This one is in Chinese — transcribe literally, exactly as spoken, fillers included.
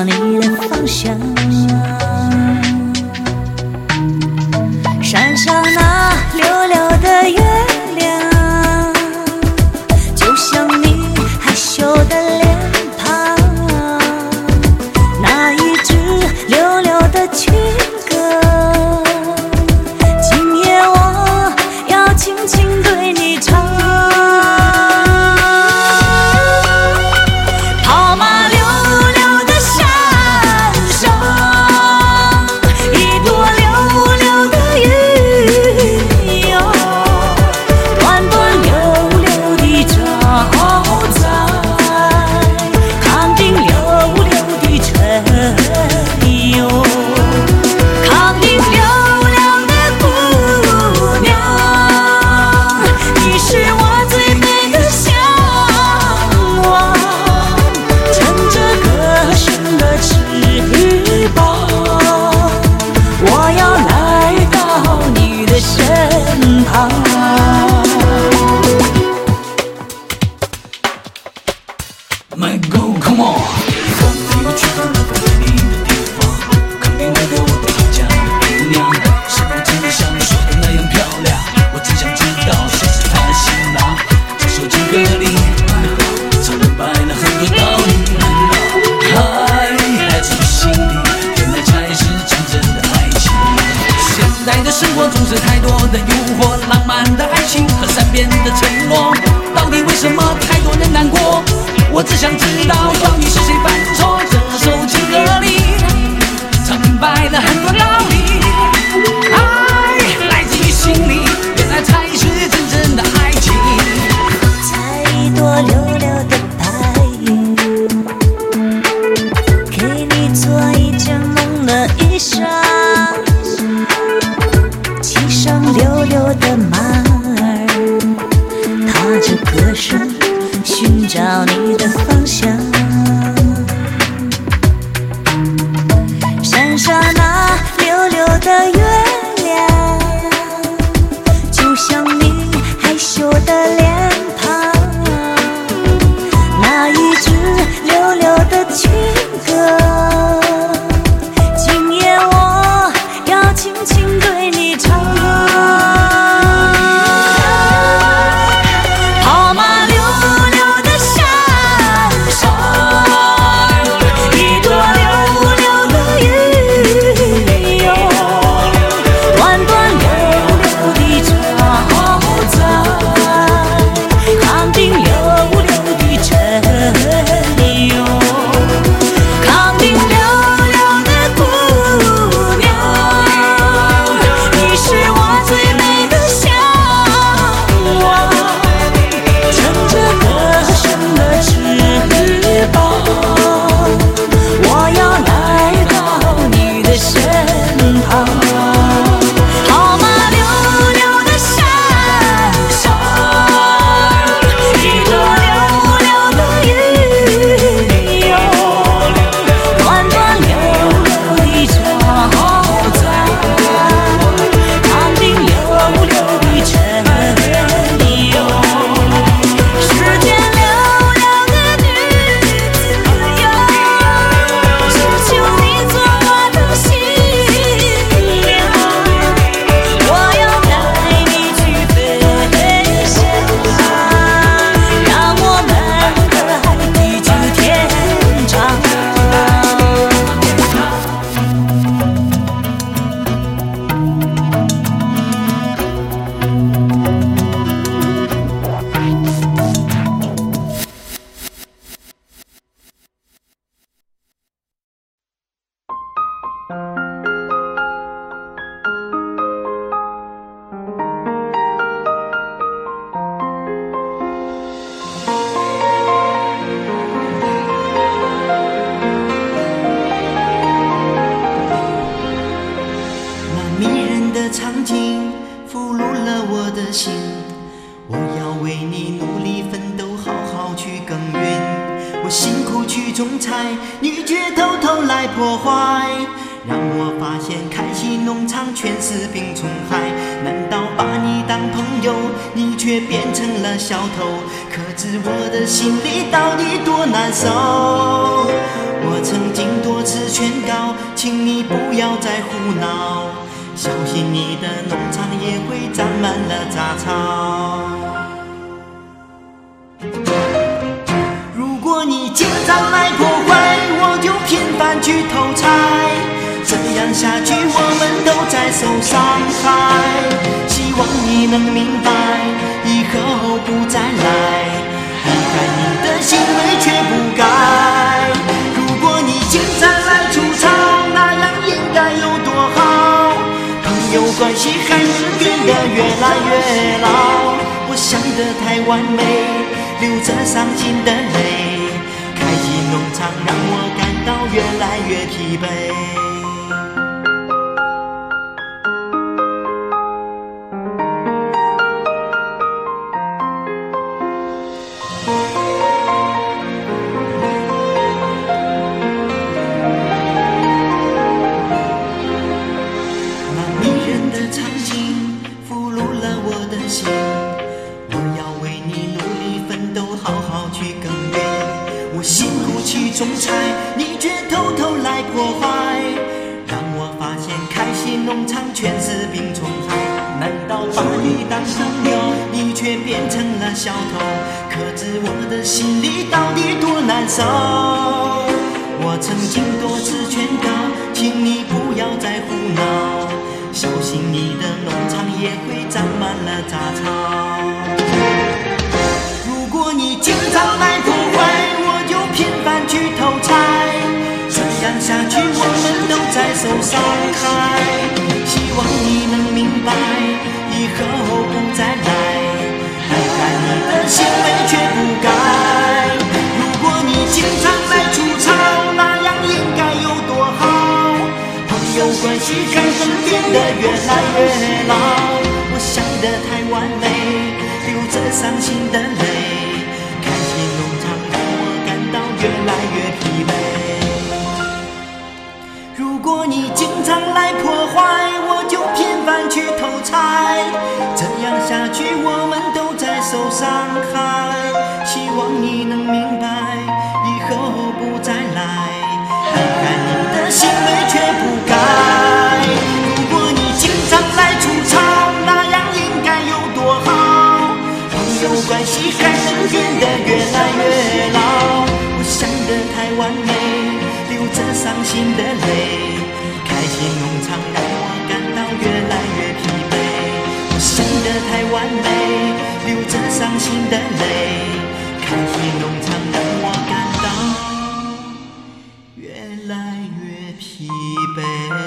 你的方向。山上那溜溜的月亮，就像你害羞的脸庞。那一支溜溜的情歌，今夜我要轻轻对你唱。跑马溜溜的山上，一朵溜溜的云哟，短短溜溜的招财，康定溜溜的晨哟，康定溜溜的姑娘，你是我最美的向往。乘着歌声的翅膀，我要来到你的身旁。 My go, come on！ 放你去最美的地方，肯定会给我的家的姑娘，是否真的像你说的那样漂亮？我只想知道谁是她的新郎。这首情歌里唱明白了很多道理，爱来自于心里，原来才是真正的爱情。现代的生活总是太多的诱惑，浪漫的爱情和善变的承诺，到底为什么太多人难过？我只想知道到底是谁犯错。这首情歌里唱明白了很多道理，爱来自于心里，原来才是真正的爱情。 采一朵溜溜的白云，给你做一件梦的衣裳，骑上溜溜的马儿，踏着歌声寻找你的方向。山上那溜溜的月亮，就像你害羞的脸庞。那一支溜溜的情歌，今夜我要轻轻对你唱。跑马溜溜的山上，一朵溜溜的云哟，短短溜溜的招财，康定溜溜的晨哟，康定溜溜的姑娘，你是我最美的向往。乘着歌声的翅膀，我要来到你的身旁。跑马溜溜的山上，一朵溜溜的云哟，短短溜溜的招财，康定溜溜的晨哟，世间溜溜的女子哟，只求你做我的新娘，我要带你去飞翔，让我们的爱地久天长。 那迷人的场景俘虏了我的心，我要为你努力奋斗，好好去耕耘。我辛苦去种菜，你却偷偷来破坏， 让我发现开心农场全是病虫害。难道把你当朋友，你却变成了小偷？可知我的心里到底多难受？我曾经多次劝告，请你不要再胡闹，小心你的农场也会长满了杂草。如果你经常来破坏，我就频繁去偷采，这样下去我们都在受伤害。希望你能明白，以后不再来，离开你的行为却不该。如果你经常来出草，那样应该有多好，朋友关系还是变得越来越老。我想得太完美，流着伤心的泪，开心农场让我感到越来越疲惫。那迷人的场景俘虏了我的心，我要为你努力奋斗，好好去耕耘。我辛苦去种菜，你却偷偷来破坏，让我发现开心农场全是病虫害。难道把你当朋友，你却变成了小偷？可知我的心里到底多难受？我曾经多次劝告，请你不要再胡闹，小心你的农场也会长满了杂草。如果你经常来破坏，我就频繁去偷采，这样下去我们都在受伤害。希望你能明白，以后不再来，离开你的行为却不该。如果你经常来出草，那样应该有多好，朋友关系还能变得越来越老。我想得太完美，流着伤心的泪，开心农场让我感到越来越疲惫。如果你经常来破坏，我就频繁去偷采，这样下去我们都在受伤害。希望你能明白，以后不再来，离开你的行为却不该。如果你经常来出草，那样应该有多好，朋友关系还能变得越来越老。我想得太完美，流着伤心的泪，开心农场让我感到越来越疲惫。我想得太完美，流着伤心的泪，开心农场让我感到越来越疲惫。